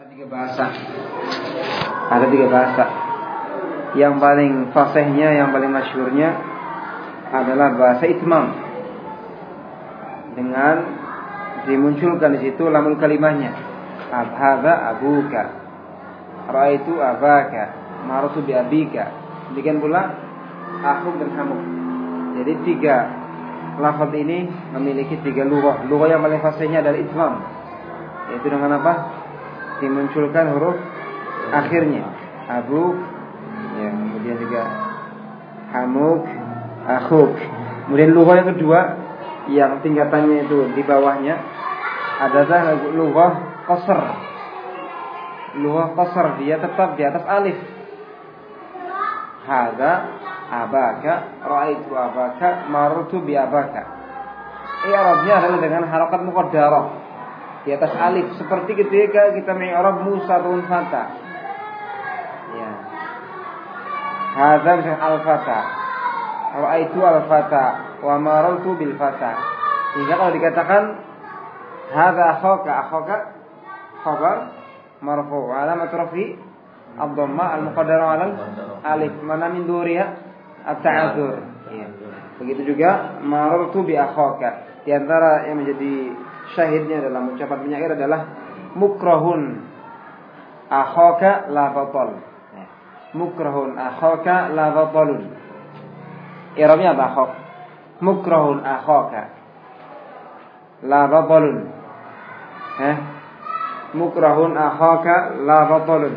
Ada tiga bahasa. Ada tiga bahasa. Yang paling fasihnya, yang paling masyhurnya adalah bahasa itmam. Dengan dimunculkan di situ lamul kalimahnya. Hadza abuka. Ra'aitu abaka. Maratu bi abika. Demikian pula akhuk dan hamuk. Jadi tiga lafaz ini memiliki tiga lughah. Lughah yang paling fasihnya adalah itmam. Yaitu dengan apa? Dimunculkan huruf akhirnya. Abu, ya, kemudian juga hamuk, akhuk. Kemudian lughah yang kedua yang tingkatannya itu di bawahnya adalah lughah qasr. Lughah qasr, dia tetap di atas alif. Hadza abaka, ra'aitu abaka, marartu bi abaka. I'rabnya adalah dengan harakat muqaddarah di atas alif, seperti ketika kita mengi'rab Musa bin Fata. Ya. Hadza bi al-fata. Ra'aitu al-fata wa marartu bil fata. Jika kalau dikatakan hadza akhaka khabar marfu' alamat rafi ad-dhamma al-muqaddarah 'ala alif, mana min duriha at-ta'adzur. Ya. Begitu juga marartu bi akhaka. Di antara yang menjadi syahidnya dalam ucapan penyair adalah mukrahun akhaka la batal. Ya. Mukrahun akhaka la batalun. I'rabnya apa akhak? Mukrahun akhaka la batalun. Mukrahun akhaka la batalun.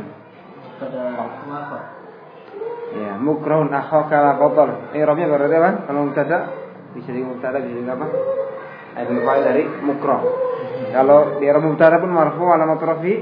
Ya, mukrahun akhaka la batal. I'rabnya berarti apa? Kalau mubtada bisa jadi mubtada, bisa jadi apa? Aidul fa'il dari mukrah. Kalau di i'rab mubtada pun marfu' alamat rafi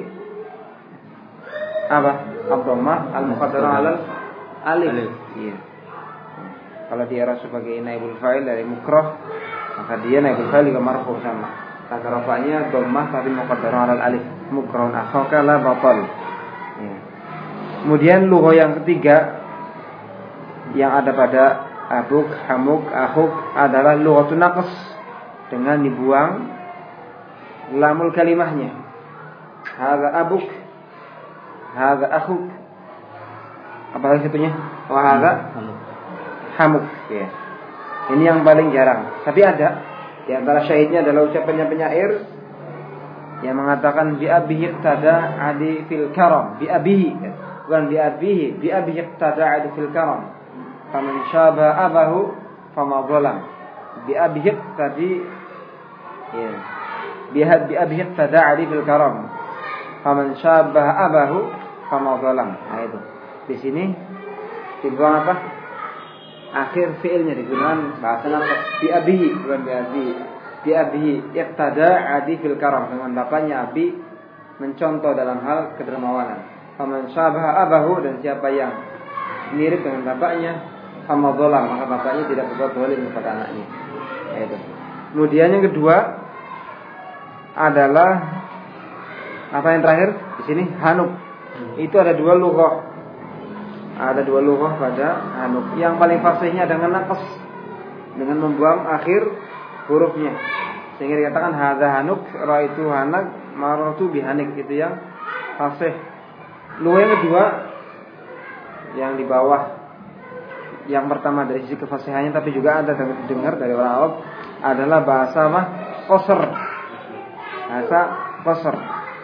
apa? Ad-dhammah al-muqaddarah 'ala alif. Iya. Kalau di i'rab sebagai naibul fa'il dari mukrah, maka dia naibul fa'il juga marfu' sama. Kata rafa'nya dhammah tapi muqaddarah 'ala alif. Mukrahun akhaka la batal. Ya. Kemudian lughah yang ketiga yang ada pada abuk, hamuk, akhuk adalah lughatun naqs, dengan dibuang lamul kalimahnya. Hadza abuk, hadza akhuk. Apa lagi satunya? Wa hadza hamuk. Ya. Ini yang paling jarang. Tapi ada di antara syahidnya adalah ucapannya penyair yang mengatakan bi abihi iqtada adi fil karam. Bi abihi, bukan bi abihi, bi abihi iqtada adi fil karam. Faman syaba abahu fama zalam. Bi abihi tadi ya. Bi abihi iqtada adi fil karam. Faman syaba abahu fama zalam. Nah itu. Di sini dibuang apa? Akhir fiilnya digunakan bahasa nafas. Bi abihi, bukan bi abihi. Bi abihi iqtada adi fil karam. Dengan bapaknya Abi mencontoh dalam hal kedermawanan. Faman syaba abahu, dan siapa yang mirip dengan bapaknya, fama zalam, maka bapaknya tidak berbuat zalim kepada anaknya. Itu. Kemudian yang kedua adalah apa yang terakhir di sini? Hanuk. Itu ada dua lughah. Ada dua lughah pada hanuk. Yang paling fasihnya dengan naqs, dengan membuang akhir hurufnya, sehingga dikatakan hadza hanuk, ra'aitu hanak, marartu bihanik. Itu yang fasih. Lughah yang kedua yang di bawah yang pertama dari sisi kefasihannya, tapi juga ada dengar dari orang Arab, adalah bahasa apa? Qasr. Bahasa qasr.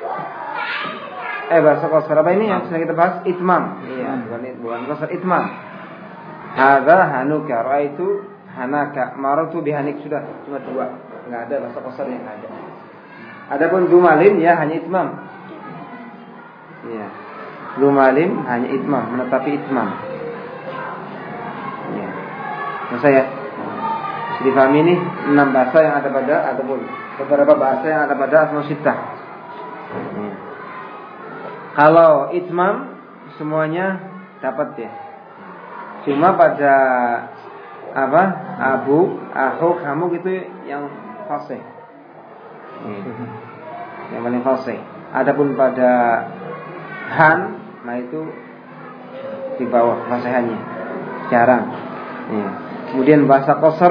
Bahasa qasr apa ini yang sedang kita bahas? Itmam. Iya, bukan qasr, itmam. Hadza hanuka, ra'aitu hanaka, marartu bihanik. Sudah, cuma dua. Enggak ada bahasa qasr yang ada. Adapun dumalin ya hanya itmam. Iya. Dumalin hanya itmam, menetapi itmam. Ya. Nah saya bisa difahami ini 6 bahasa yang ada pada, ataupun beberapa bahasa yang ada pada asma sittah. Ya. Kalau itmam semuanya dapat ya. Cuma pada apa? Abu, akhuk, hamuk itu yang fasih. Ya. Yang paling fasih. Adapun pada han, nah itu di bawah fasihannya. Jarang. Ya. Kemudian bahasa qasr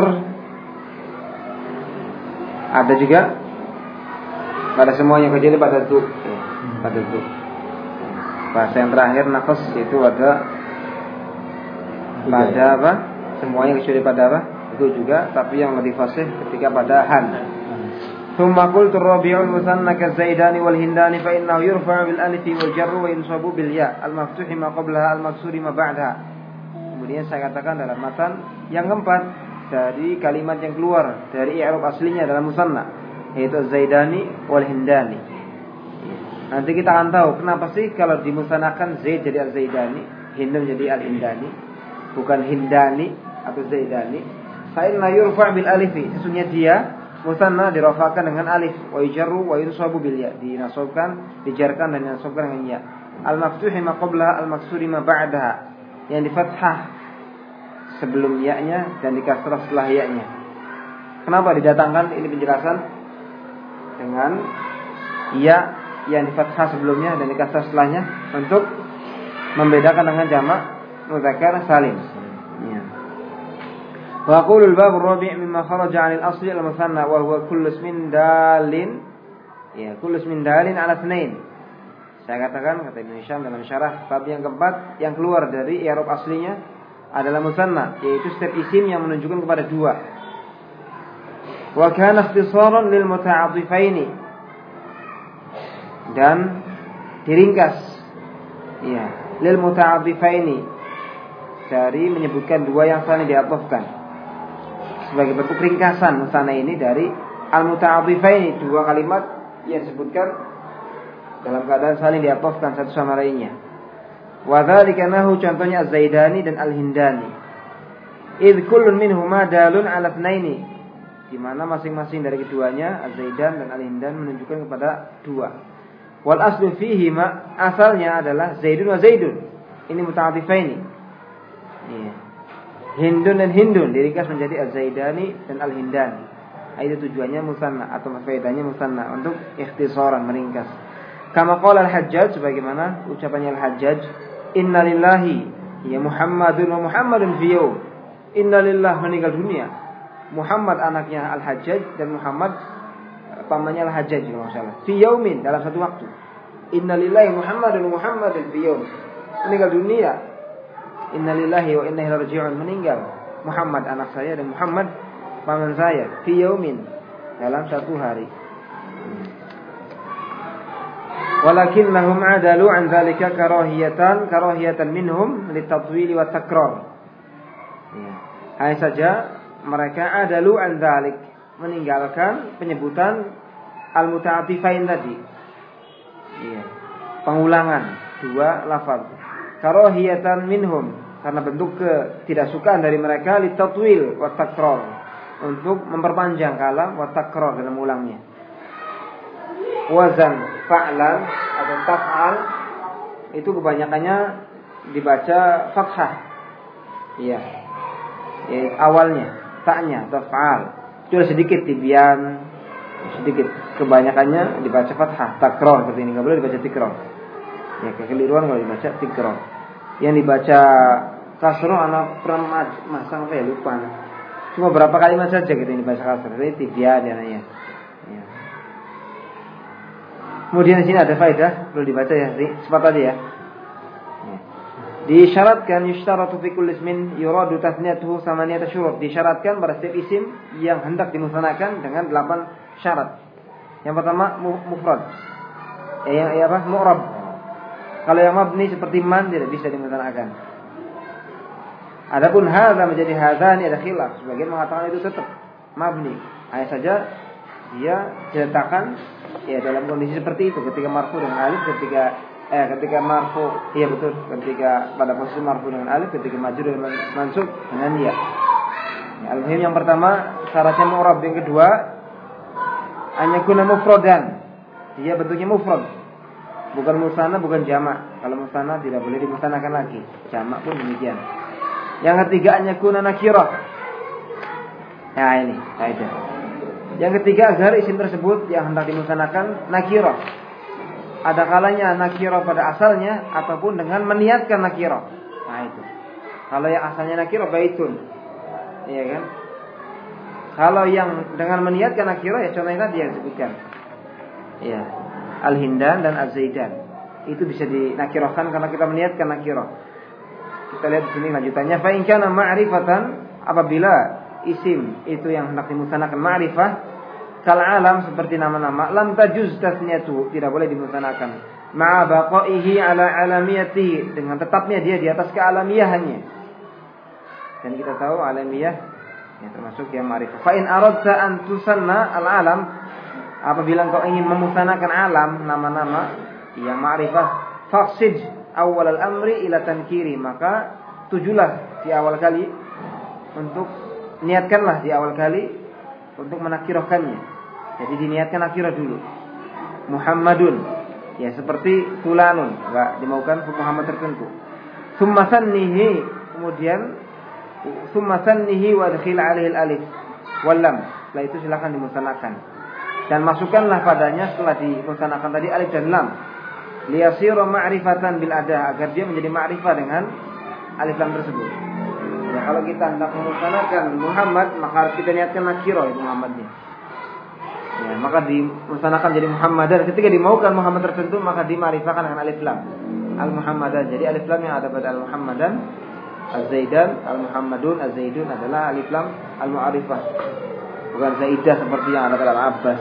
ada juga pada semuanya, kecuali pada tu. Ya. pada itu. Bahasa yang terakhir naqas itu ada pada apa? Semuanya kecuali pada apa? Itu juga, tapi yang lebih fasih ketika pada han. Thumma qultu rabi'ul musanna kazaidani wal hindani fa innahu yurfa'u bil alif wal jar wa yunsabu bil ya al maftuhi ma qablaha al maksuri ma ba'daha. Kemudian saya katakan dalam matan yang keempat dari kalimat yang keluar dari i'rab aslinya dalam musanna, yaitu zaidani wal hindani. Nanti kita akan tahu kenapa sih kalau dimusanakan Zaid jadi al-Zaidani, Hindun jadi al-Hindani, bukan Hindani atau Zaidani. Fa'inna yurfa' bil alifi, sesungguhnya dia musanna dirafakan dengan alif, wa yujarru wa yunsabu bil ya, dinasabkan, dijarkan dan dinasabkan dengan ya. Al-maftuhi ma qablaha al-maksuri ma ba'daha, yang di fathah sebelum ya-nya dan di kasrah setelah ya-nya. Kenapa didatangkan? Ini penjelasan dengan ya yang di fathah sebelumnya dan di kasrah setelahnya untuk membedakan dengan jamak mudzakkar salim. Ya. Wa qulul bab ar-rabi' mimma kharaja 'anil asli al-musanna wa huwa kullu ismin dalin, ya, kullu ismin dalin 'ala itsnain. Saya katakan, kata Ibnu Hisham dalam syarah bab yang keempat, yang keluar dari i'rab aslinya adalah musanna, yaitu setiap isim yang menunjukkan kepada dua. Wa kana ikhtisaran lil muta'athifaini, dan diringkas, ya, lil muta'athifaini, dari menyebutkan dua yang saling diatofkan. Sebagai bentuk ringkasan musanna ini dari al-muta'athifaini, dua kalimat yang disebutkan dalam keadaan saling diatofkan satu sama lainnya. Wa dzalika nahu, contohnya az-Zaidani dan al-Hindani. Idz kullun minhuma dalun 'ala itsnaini, di mana masing-masing dari keduanya az-Zaidan dan al-Hindan menunjukkan kepada dua. Wal aslu fihi ma, asalnya adalah Zaidun wa Zaidun. Ini muta'athifaini. Iya. Hindun dan Hindun diringkas menjadi az-Zaidani dan al-Hindani. Itu tujuannya musanna atau faedahnya musanna, untuk ikhtisaran, meringkas. Kama qala al-Hajjaj, sebagaimana ucapannya al-Hajjaj, inna lillahi ya Muhammadun wa Muhammadun fi yaum. Inna lillah, meninggal dunia Muhammad anaknya al-Hajjaj dan Muhammad pamannya al-Hajjaj kalau enggak salah. Fi yaumin, dalam satu waktu. Innalillahi Muhammadun Muhammadun fi yaum. Meninggal dunia. Innalillahi wa inna ilaihi raji'un, meninggal Muhammad anak saya dan Muhammad paman saya, fi yaumin, dalam satu hari. Walakinnahum adalu an dzalika karahiyatan minhum litatwili wa takrar. Ya. Hanya saja mereka adalu an dzalik, meninggalkan penyebutan al-muta'athifain tadi. Iya. Pengulangan dua lafaz. Karahiyatan minhum, karena bentuk ketidaksukaan dari mereka, litatwil wa takrar, untuk memperpanjang kalam, wa takrar, dalam ulangnya. Wazan fa'lan atau taf'al itu kebanyakannya dibaca fathah. Iya. Ya, awalnya ta'nya taf'al. Cuma sedikit tibyan, sedikit. Kebanyakannya dibaca fathah, takrar seperti ini, enggak boleh dibaca tikrar. Ya, kekeliruan kalau dibaca tikrar. Yang dibaca kasroh anak pernah masang saya lupa. Cuma berapa kalimat saja gitu ini dibaca kasroh. Ini tibyan namanya. Ya. Kemudian di sini ada faedah, perlu dibaca ya, cepat aja ya. Disyaratkan yushtaratu fi kulli ismin yuradu tasniyatuhu samaniyata syurut. Disyaratkan pada setiap isim yang hendak dimusanakan dengan 8 syarat. Yang pertama mufrad. Yang apa? Mu'rab. Kalau yang mabni seperti man tidak bisa dimusanakan. Adapun hadza menjadi hadzani ada khilaf. Sebagian mengatakan itu tetap mabni. Hanya saja dia diletakkan ya dalam kondisi seperti itu, ketika marfu dengan alif, ketika marfu, iya betul, ketika pada posisi marfu dengan alif, ketika maju dengan mansub dengan ya. Al-muhim yang pertama syaratnya mu'rab, yang kedua hanya guna mufradan. Dia bentuknya mufrad. Bukan musanna, bukan jamak. Kalau musanna tidak boleh dimusanakan lagi. Jamak pun demikian. Yang ketiga hanya guna nakirah. Nah ini kaidah. Yang ketiga agar isim tersebut yang hendak dimusanakan nakirah. Ada kalanya nakirah pada asalnya ataupun dengan meniatkan nakirah. Nah itu. Kalau yang asalnya nakirah baitun. Iya kan? Kalau yang dengan meniatkan nakirah ya contohnya tadi yang disebutkan. Iya. Al-Hindan dan Az-Zaidan. Itu bisa dinakirahkan karena kita meniatkan nakirah. Kita lihat di sini lanjutannya. Fa in kana ma'rifatan, apabila isim itu yang hendak dimusanakan ma'rifah, kal alam seperti nama-nama, lam tajuz tasniyatu, tidak boleh dimusanakan. Ma'a baqaihi ala alamiyatihi, dengan tetapnya dia di atas kealamiyahannya. Dan kita tahu alamiyah yang termasuk yang ma'rifah. Fa in aradta an tusanna al alam, apabila engkau ingin memusanakan alam, nama-nama yang ma'rifah, faqsid awal al-amri ila tankiri, maka tujulah di awal kali untuk niatkanlah di awal kali untuk menakirahkannya. Jadi diniatkan nakirah dulu. Muhammadun, ya seperti fulanun, enggak dimaukan Muhammad tertentu. Summa sannihi, kemudian summa sannihi wa adkhil alaihi al-alif wal lam. Setelah itu silakan dimusanakan. Dan masukkanlah padanya setelah dimusanakan tadi alif dan lam. Liyasira ma'rifatan bil adah, agar dia menjadi ma'rifah dengan alif lam tersebut. Ya, kalau kita hendak memusanakan Muhammad, maka harus kita niatkan nakirah itu Muhammadnya. Ya, maka dimusanakan jadi Muhammadan. Ketika dimaukan Muhammad tertentu, maka dimarifahkan dengan alif lam. Al-Muhammadan. Jadi alif lam yang ada pada Al-Muhammadan, Az-Zaidan, Al-Muhammadun, Az-Zaidun adalah alif lam al-mu'arifah. Bukan Zaidah seperti yang ada pada Al-Abbas.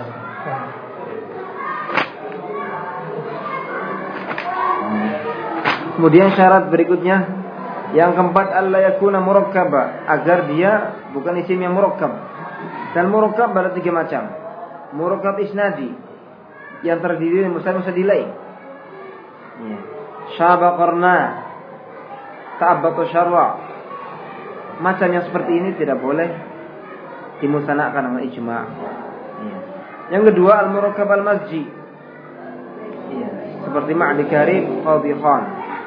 Kemudian syarat berikutnya yang keempat, alla yakuna murakkaba, agar dia bukan isim yang murakkab. Dan murakkab ada 3 macam. Murakkab isnadi yang terdiri dari musanad-musadilai. Ya. Syabaqarna, ta'abbatu syarra. Macam yang seperti ini tidak boleh dimusanakkan dengan ijma'. Ya. Yang kedua, al-murakkab al-mazji. Ya. Seperti Ma'di Karim, Qadhi Khan,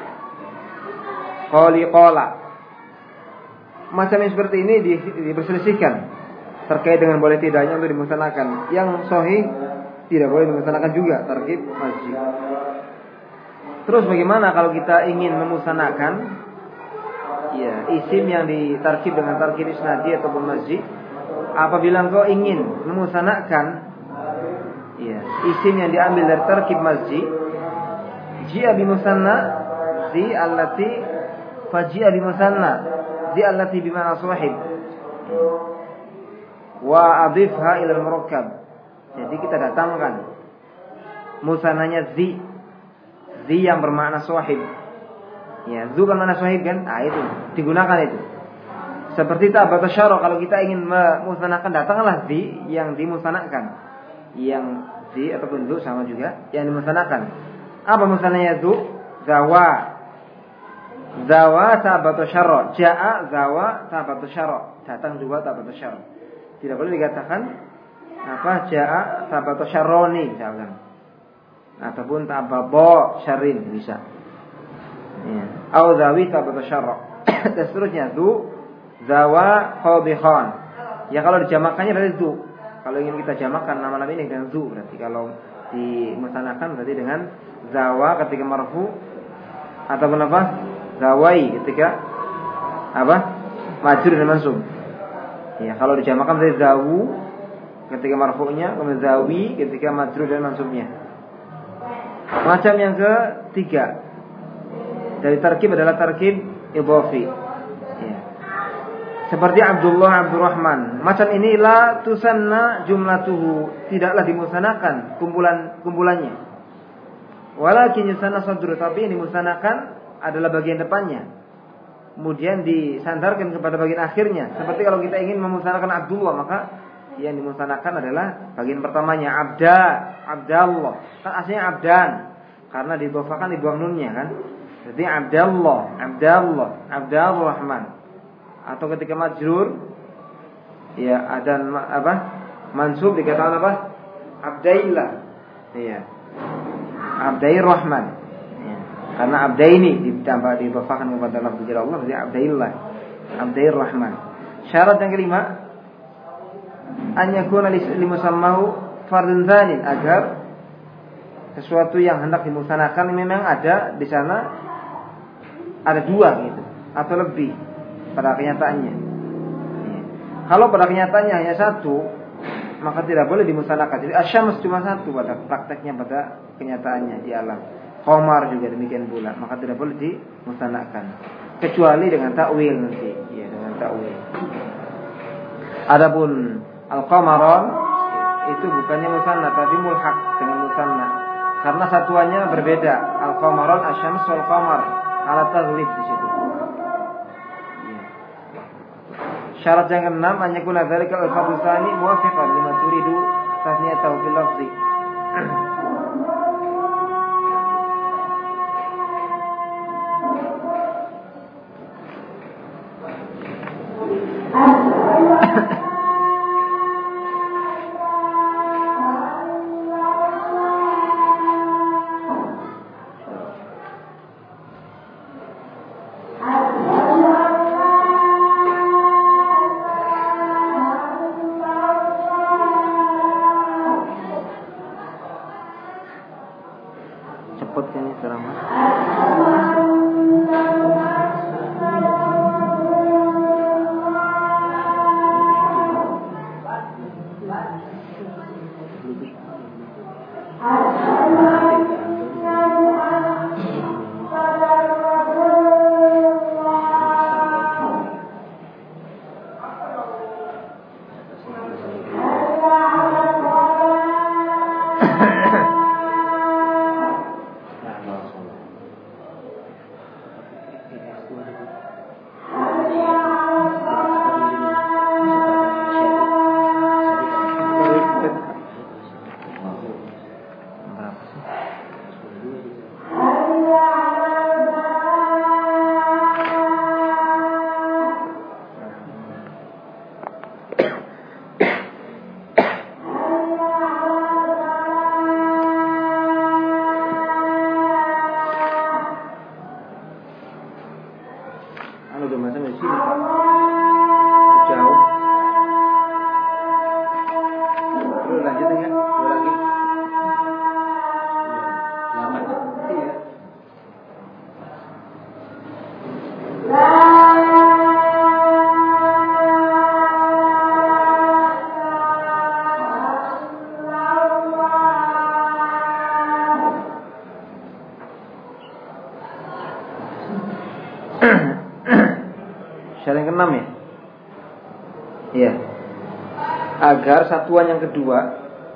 Qali Qala. Macam yang seperti ini diperselisihkan terkait dengan boleh tidaknya untuk dimusanakan. Yang sahih tidak boleh dimusanakan juga, tarkib masjid. Terus bagaimana kalau kita ingin memusanakan ya isim yang ditarkib dengan tarkib isnadi ataupun masjid? Apabila engkau ingin memusanakan ya isim yang diambil dari tarkib masjid, jia bi musanna zi allati faji'a bi musanna zi allati bi ma'na sahib wa adhifha ila al-murakkab. Jadi kita datangkan musananya zi yang bermakna sahib. Ya, zu bermakna sahib kan? Ah itu, digunakan itu. Seperti ta'abbata syarra, kalau kita ingin memusanakan, datanglah zi yang dimusanakan. Yang zi ataupun zu sama juga yang dimusanakan. Apa musananya zu? Zawa ta'abbatu syarra. Ja'a zawa ta'abbatu syarra. Datang juga ta'abbatu syarra. Tidak boleh dikatakan apa ja'a ta'abbatu syarroni misalkan. Ataupun ta'abbabo syarrin bisa. Ya. Au zawi ta'abbatu syarra. Dan seterusnya du zawa qadhihan. Ya kalau dijamakannya dari du. Kalau ingin kita jamakan nama-nama ini dengan du, berarti kalau dimusanakan berarti dengan zawa ketika marfu ataupun apa? Zawai ketika apa? Majrur dan mansub. Ya, kalau dijamakan dari zawu ketika marfu'nya, kemudian zawi ketika majrur dan mansubnya. Macam yang ketiga dari tarkib adalah tarkib idhafi. Ya. Seperti Abdullah, Abdurrahman. Macam ini la tusanna jumlatuhu, tidaklah dimusanakan kumpulannya. Walakin yusanna sadru, tapi yang dimusanakan adalah bagian depannya. Kemudian disandarkan kepada bagian akhirnya. Seperti kalau kita ingin memusanakan Abdullah, maka yang dimusanakan adalah bagian pertamanya. Abdallah. Kan aslinya Abdan, karena didhofakan dibuang nunnya kan. Jadi Abdurrahman. Atau ketika majrur ya ada apa? Mansub dikatakan apa? Abdaillah. Iya. Abdairrahman. Karena abdaini ditambah didhafakan kepada lafaz Allah berarti abdaillah, abdairrahman. Syarat yang kelima, an yakuna limusammahu fardun tsanin, agar sesuatu yang hendak dimusanakan memang ada di sana ada 2 gitu atau lebih pada kenyataannya. Kalau pada kenyataannya hanya 1, maka tidak boleh dimusanakan. Jadi asyams cuma 1 pada prakteknya pada kenyataannya di alam. Qamar juga demikian pula, maka tidak boleh dimusanakan kecuali dengan takwil nanti, ya dengan takwil. Adapun al-qamaron itu bukannya musanna tapi mulhaq dengan musanna karena satuannya berbeda. Al-qamaron asyams wal qamar ala taghlib di situ. Ya. Syarat yang keenam an yakuna dzalika al-fadl tsani muwafiqan lima turidu tasniyatahu fil lafzi. Syarat yang keenam ya. Iya. Agar satuan yang kedua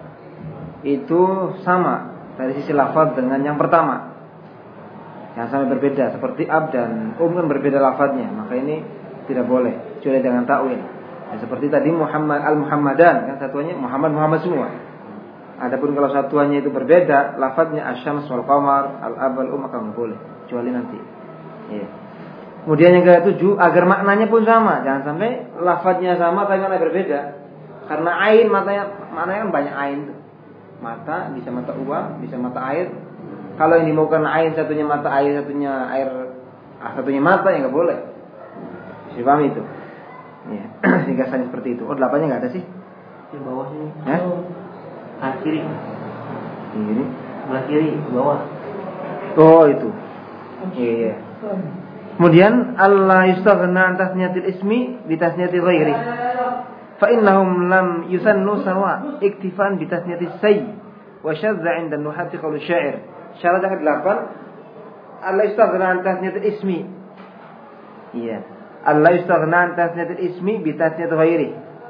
itu sama dari sisi lafaz dengan yang pertama. Yang sama berbeda seperti ab dan kan berbeda lafaznya, maka ini tidak boleh kecuali dengan takwil. Ya, seperti tadi Muhammad al-Muhammadan kan satuannya Muhammad semua. Adapun kalau satuannya itu berbeda, lafaznya asyams wal qamar, al-ab wal maka enggak boleh kecuali nanti. Iya. Kemudian yang ke-7 agar maknanya pun sama, jangan sampai lafadznya sama tapi maknanya berbeda. Karena ain maknanya kan banyak ain tuh. Mata bisa mata uang, bisa mata air. Kalau yang dimaukan ain satunya mata air, satunya air, satunya mata ya enggak boleh. Bisa paham itu? Ya, sehingga saling seperti itu. Oh, 8-nya enggak ada sih? Di bawah sini. Ya? Kiri. Ini. Sebelah kiri, bawah. Oh, itu. Iya. Kemudian Allah yustaghna an tasniyatil ismi bi tasniyati ghairi. Fa innahum lam yusannu sawa iktifan bi tasniyati sayy wa syadza 'inda nuhati qaul syair. Syarat yang ke-8 Allah yustaghna an tasniyatil ismi. Iya. Allah yustaghna an tasniyatil ismi bi tasniyati ghairi.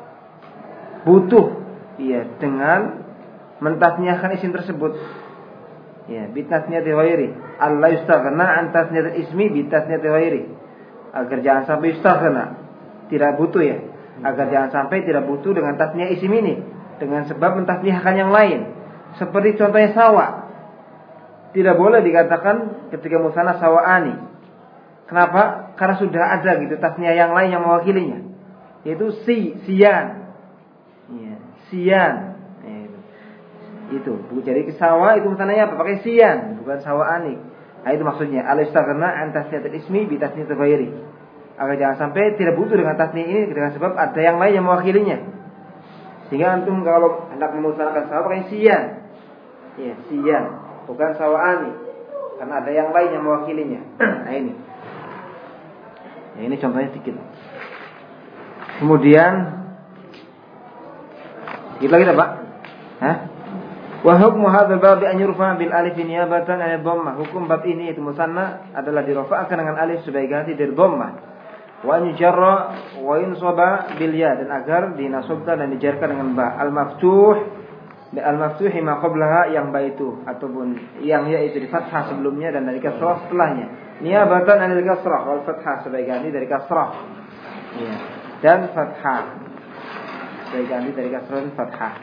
Butuh dengan mentasniahkan isim tersebut. Ya, bi tasniyati ghairi. Allah yustaghna an tasniyatil ismi bi tasniyati ghairi. Agar jangan sampai yustaghna, tidak butuh ya. Agar jangan sampai tidak butuh dengan tasniyah isim ini dengan sebab mentasniyahkan yang lain. Seperti contohnya sawa. Tidak boleh dikatakan ketika musanna sawaani. Kenapa? Karena sudah ada gitu tasniyah yang lain yang mewakilinya. Yaitu siyan. Ya, siyan. Itu. Jadi sawa itu musananya apa? Pakai siyan, bukan sawaani. Nah, itu maksudnya. Al-istaghna an tasniyatil ismi bi tasniyatil ghairi. Agar jangan sampai tidak butuh dengan tasniyah ini dengan sebab ada yang lain yang mewakilinya. Sehingga antum kalau hendak memusanakan sawa pakai siyan. Ya, siyan, bukan sawaani. Karena ada yang lain yang mewakilinya. Nah, ini. Ya, ini contohnya sedikit. Kemudian sedikit lagi Pak? Hah? Wa hukmu hadzal bab an yurfa bil alif niyabatan 'an dhammah. Hukum bab ini yaitu musanna adalah dirafa'kan dengan alif sebagai ganti dari dhammah. Wa an yujarra wa yunsaba bil ya, dan agar dinasabkan dan dijarkan dengan ba. Al maftuhi ma qablaha, yang ba itu ataupun yang ya itu di fathah sebelumnya dan dari kasrah setelahnya. Niyabatan 'anil kasrah wal fathah sebagai ganti dari kasrah. Ya. Dan fathah sebagai ganti dari kasrah dan fathah.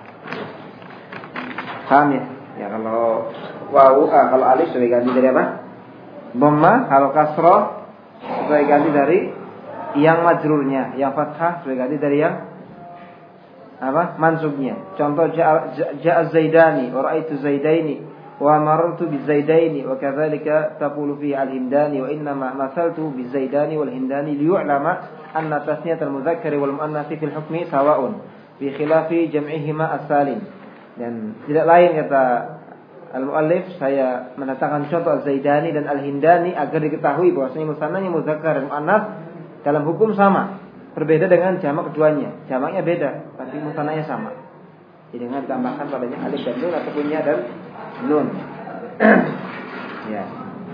Paham ya? Ya kalau kalau alif sebagai ganti dari apa? Dhamma, kalau kasrah sebagai ganti dari yang majrurnya, yang fathah sebagai ganti dari yang apa? Mansubnya. Contoh ja'a Zaidani wa ra'aitu Zaidaini wa marartu bizaidaini wa kadzalika taqulu fi al-hindani wa inna ma masaltu bizaidani wal hindani liyu'lama anna tasniyatul mudzakkari wal muannats fil hukmi sawa'un bi khilafi jam'ihima as-salim. Dan tidak lain kata al-muallif, saya mendatangkan contoh Zaidani dan al-Hindani agar diketahui bahwasanya musannanya muzakkar dan muannats dalam hukum sama. Berbeda dengan jamak keduanya. Jamaknya beda, tapi musannanya sama. Jadi dengan ditambahkan padanya alif dan nun ataupun ya dan nun. Ya.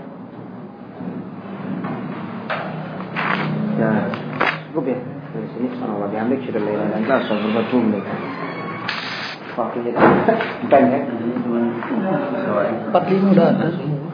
Ya, cukup ya. Dari sini subhanallah bihamdik sudah la ilaha illa anta astaghfiruka wa atubu ilaik. Waktunya dah. Bukan ya? 45 udah ada.